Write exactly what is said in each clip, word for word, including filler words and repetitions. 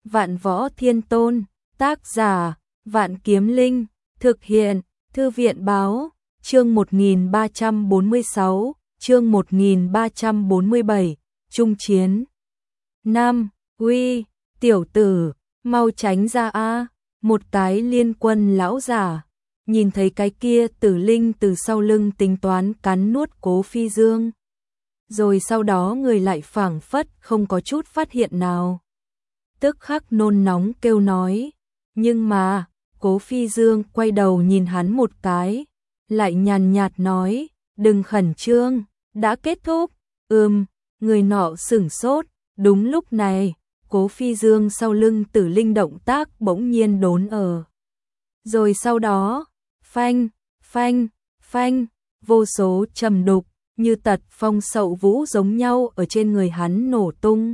Vạn Võ Thiên Tôn, tác giả, Vạn Kiếm Linh, thực hiện, Thư viện báo, chương một nghìn ba trăm bốn mươi sáu, chương một nghìn ba trăm bốn mươi bảy, Trung Chiến. Nam, uy, tiểu tử, mau tránh ra a, một cái liên quân lão giả, nhìn thấy cái kia tử linh từ sau lưng tính toán cắn nuốt Cố Phi Dương. Rồi sau đó người lại phảng phất không có chút phát hiện nào. Tức khắc nôn nóng kêu nói, nhưng mà, Cố Phi Dương quay đầu nhìn hắn một cái, lại nhàn nhạt nói, đừng khẩn trương, đã kết thúc. Ừm, người nọ sửng sốt, đúng lúc này, Cố Phi Dương sau lưng tử linh động tác bỗng nhiên đốn ở. Rồi sau đó, phanh, phanh, phanh, vô số trầm đục, như tật phong sậu vũ giống nhau ở trên người hắn nổ tung.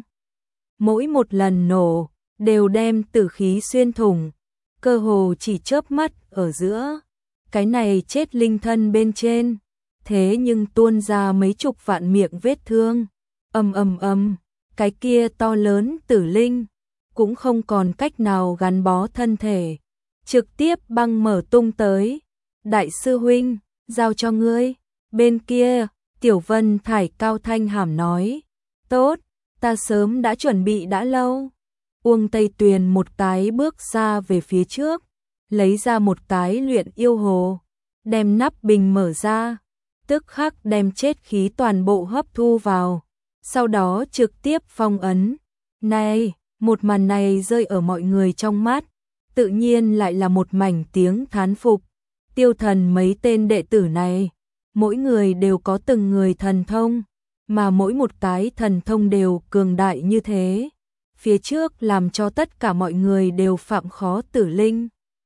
Mỗi một lần nổ, đều đem tử khí xuyên thủng, cơ hồ chỉ chớp mắt ở giữa. Cái này chết linh thân bên trên, thế nhưng tuôn ra mấy chục vạn miệng vết thương. Ầm ầm ầm, cái kia to lớn tử linh, cũng không còn cách nào gắn bó thân thể, trực tiếp băng mở tung tới. Đại sư huynh, giao cho ngươi. Bên kia, Tiểu Vân Thải cao thanh hàm nói, tốt, ta sớm đã chuẩn bị đã lâu. Uông Tây Tuyền một cái bước ra về phía trước, lấy ra một cái luyện yêu hồ, đem nắp bình mở ra, tức khắc đem chết khí toàn bộ hấp thu vào, sau đó trực tiếp phong ấn. Này, một màn này rơi ở mọi người trong mắt, tự nhiên lại là một mảnh tiếng thán phục. Tiêu Thần mấy tên đệ tử này, mỗi người đều có từng người thần thông, mà mỗi một cái thần thông đều cường đại như thế. Phía trước làm cho tất cả mọi người đều phạm khó tử linh.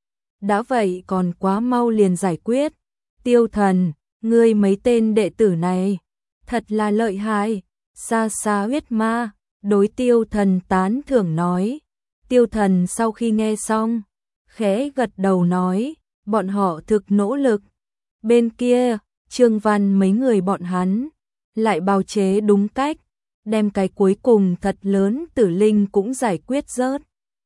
Đã vậy còn quá mau liền giải quyết. Tiêu Thần, ngươi mấy tên đệ tử này, thật là lợi hại. Xa xa huyết ma, đối Tiêu Thần tán thưởng nói. Tiêu Thần sau khi nghe xong, khẽ gật đầu nói, bọn họ thực nỗ lực. Bên kia, Trương Văn mấy người bọn hắn, lại bào chế đúng cách, đem cái cuối cùng thật lớn tử linh cũng giải quyết rớt.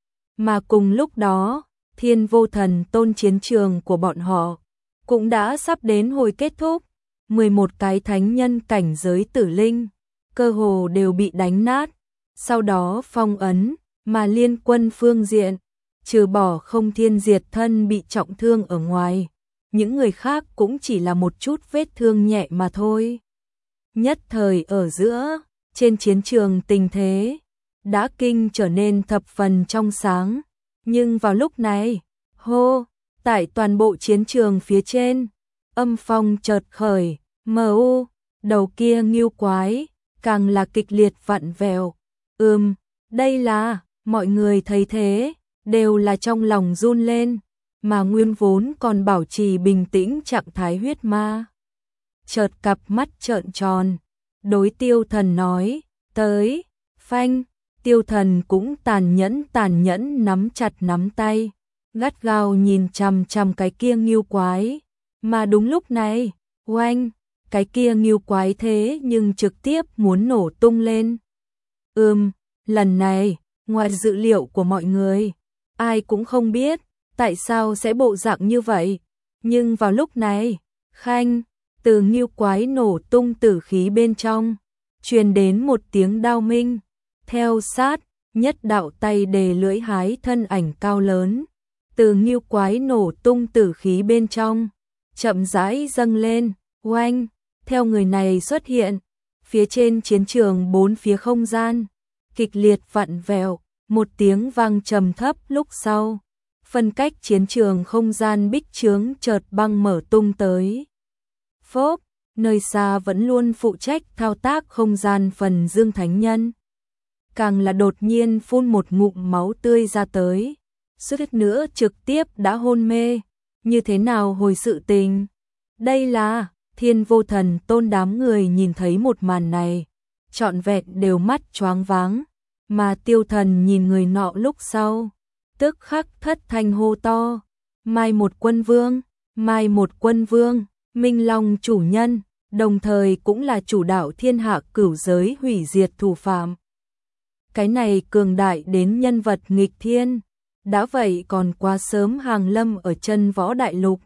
Mà cùng lúc đó, Thiên Vô Thần Tôn chiến trường của bọn họ, cũng đã sắp đến hồi kết thúc. mười một cái thánh nhân cảnh giới tử linh, cơ hồ đều bị đánh nát, sau đó phong ấn, mà liên quân phương diện, trừ bỏ Không Thiên Diệt Thân bị trọng thương ở ngoài, những người khác cũng chỉ là một chút vết thương nhẹ mà thôi. Nhất thời ở giữa, trên chiến trường tình thế, đã kinh trở nên thập phần trong sáng. Nhưng vào lúc này, hô, tại toàn bộ chiến trường phía trên, âm phong chợt khởi, mờ u, đầu kia ngưu quái, càng là kịch liệt vặn vẹo. Ừm, đây là, mọi người thấy thế, đều là trong lòng run lên, mà nguyên vốn còn bảo trì bình tĩnh trạng thái huyết ma. Chợt cặp mắt trợn tròn, đối Tiêu Thần nói, tới, phanh. Tiêu Thần cũng tàn nhẫn tàn nhẫn nắm chặt nắm tay, gắt gao nhìn chằm chằm cái kia ngưu quái. Mà đúng lúc này, oanh, cái kia ngưu quái thế nhưng trực tiếp muốn nổ tung lên. Ừm, lần này, ngoài dự liệu của mọi người, ai cũng không biết tại sao sẽ bộ dạng như vậy. Nhưng vào lúc này, khanh, từ ngưu quái nổ tung tử khí bên trong, truyền đến một tiếng đao minh. Theo sát, nhất đạo tay đề lưỡi hái thân ảnh cao lớn, từ ngưu quái nổ tung tử khí bên trong, chậm rãi dâng lên, oanh, theo người này xuất hiện, phía trên chiến trường bốn phía không gian, kịch liệt vặn vẹo, một tiếng vang trầm thấp lúc sau, phân cách chiến trường không gian bích chướng chợt băng mở tung tới. Phốp, nơi xa vẫn luôn phụ trách thao tác không gian phần Dương Thánh Nhân, càng là đột nhiên phun một ngụm máu tươi ra tới, suýt nữa trực tiếp đã hôn mê. Như thế nào hồi sự tình? Đây là, Thiên Vô Thần Tôn đám người nhìn thấy một màn này, trọn vẹn đều mắt choáng váng, mà Tiêu Thần nhìn người nọ lúc sau, tức khắc thất thanh hô to, Mai Một Quân Vương, Mai Một Quân Vương, Minh Long chủ nhân, đồng thời cũng là chủ đạo thiên hạ cửu giới hủy diệt thủ phạm. cái này cường đại đến nhân vật nghịch thiên, đã vậy còn quá sớm hàng lâm ở chân võ đại lục.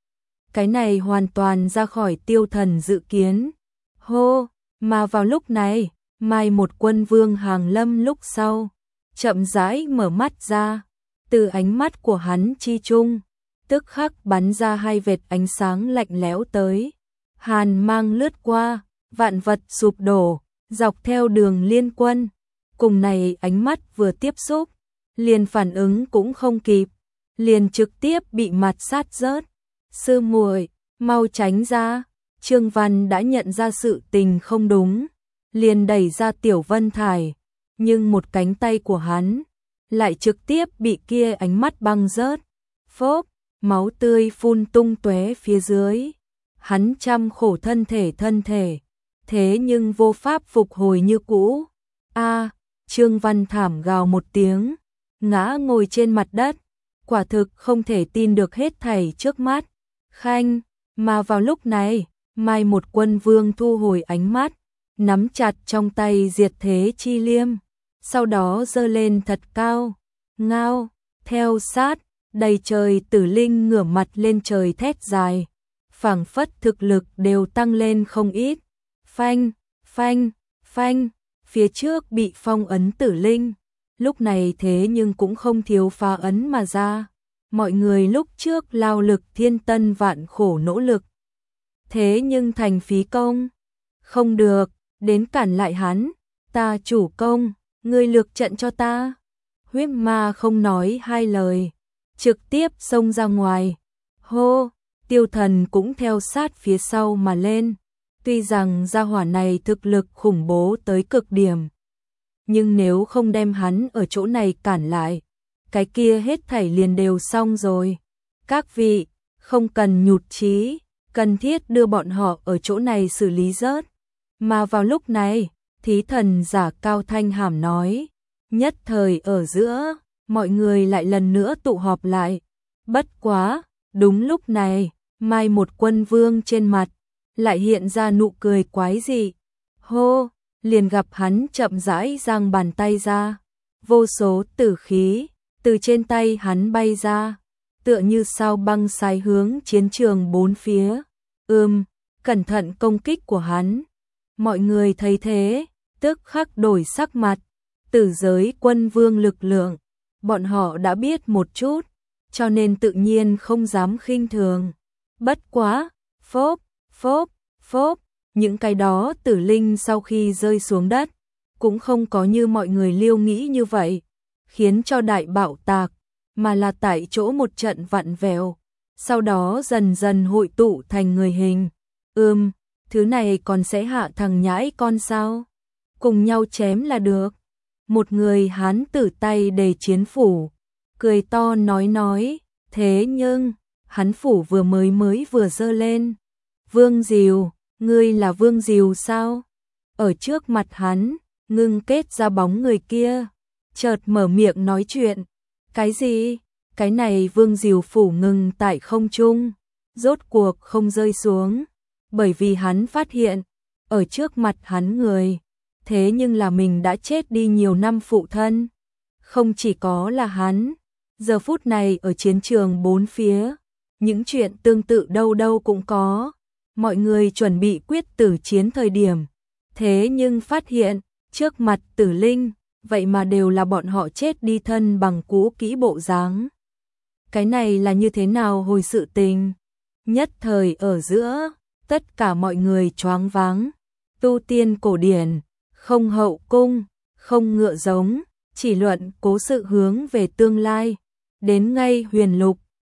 Cái này hoàn toàn ra khỏi Tiêu Thần dự kiến. Hô, mà vào lúc này, Mai một quân vương hàng lâm lúc sau, chậm rãi mở mắt ra, từ ánh mắt của hắn chi chung, tức khắc bắn ra hai vệt ánh sáng lạnh lẽo tới. Hàn mang lướt qua, vạn vật sụp đổ, dọc theo đường liên quân. Cùng này ánh mắt vừa tiếp xúc, liền phản ứng cũng không kịp, liền trực tiếp bị mặt sát rớt. Sư muội, mau tránh ra. Trương Văn đã nhận ra sự tình không đúng, liền đẩy ra Tiểu Vân Thải, nhưng một cánh tay của hắn lại trực tiếp bị kia ánh mắt băng rớt. Phốp, máu tươi phun tung tóe phía dưới. Hắn trăm khổ thân thể thân thể, thế nhưng vô pháp phục hồi như cũ. A, Trương Văn thảm gào một tiếng, ngã ngồi trên mặt đất, quả thực không thể tin được hết thảy trước mắt. Khanh, mà vào lúc này, Mai một quân vương thu hồi ánh mắt, nắm chặt trong tay diệt thế chi liêm, sau đó giơ lên thật cao, ngao, theo sát, đầy trời tử linh ngửa mặt lên trời thét dài, phảng phất thực lực đều tăng lên không ít. Phanh, phanh, phanh, phía trước bị phong ấn tử linh, lúc này thế nhưng cũng không thiếu phá ấn mà ra. Mọi người lúc trước lao lực thiên tân vạn khổ nỗ lực, thế nhưng thành phí công. Không được, đến cản lại hắn, ta chủ công, ngươi lược trận cho ta. Huyết ma không nói hai lời, trực tiếp xông ra ngoài. Hô, Tiêu Thần cũng theo sát phía sau mà lên. Tuy rằng gia hỏa này thực lực khủng bố tới cực điểm, nhưng nếu không đem hắn ở chỗ này cản lại, cái kia hết thảy liền đều xong rồi. Các vị, không cần nhụt chí, cần thiết đưa bọn họ ở chỗ này xử lý rớt. Mà vào lúc này, thí thần giả cao thanh hàm nói, nhất thời ở giữa, mọi người lại lần nữa tụ họp lại. Bất quá, đúng lúc này, Mai một quân vương trên mặt lại hiện ra nụ cười quái dị. Hô, liền gặp hắn chậm rãi giang bàn tay ra, vô số tử khí từ trên tay hắn bay ra, tựa như sao băng sai hướng chiến trường bốn phía. Ừm, cẩn thận công kích của hắn. Mọi người thấy thế, tức khắc đổi sắc mặt. Tử giới quân vương lực lượng, bọn họ đã biết một chút, cho nên tự nhiên không dám khinh thường. Bất quá, phốp, phốp, phốp, những cái đó tử linh sau khi rơi xuống đất, cũng không có như mọi người liêu nghĩ như vậy, khiến cho đại bạo tạc, mà là tại chỗ một trận vặn vẹo, sau đó dần dần hội tụ thành người hình. Ừm, thứ này còn sẽ hạ thằng nhãi con sao? Cùng nhau chém là được. Một người hán tử tay đề chiến phủ, cười to nói nói, thế nhưng, hắn phủ vừa mới mới vừa dơ lên. Vương Diều, ngươi là Vương Diều sao? Ở trước mặt hắn, ngưng kết ra bóng người kia, chợt mở miệng nói chuyện. Cái gì? Cái này Vương Diều phủ ngừng tại không trung, rốt cuộc không rơi xuống, bởi vì hắn phát hiện, ở trước mặt hắn người, thế nhưng là mình đã chết đi nhiều năm phụ thân. Không chỉ có là hắn, giờ phút này ở chiến trường bốn phía, những chuyện tương tự đâu đâu cũng có. Mọi người chuẩn bị quyết tử chiến thời điểm, thế nhưng phát hiện, trước mặt tử linh, vậy mà đều là bọn họ chết đi thân bằng cũ kỹ bộ dáng. Cái này là như thế nào hồi sự tình? Nhất thời ở giữa, tất cả mọi người choáng váng. Tu tiên cổ điển, không hậu cung, không ngựa giống, chỉ luận cố sự hướng về tương lai. Đến ngay huyền lục,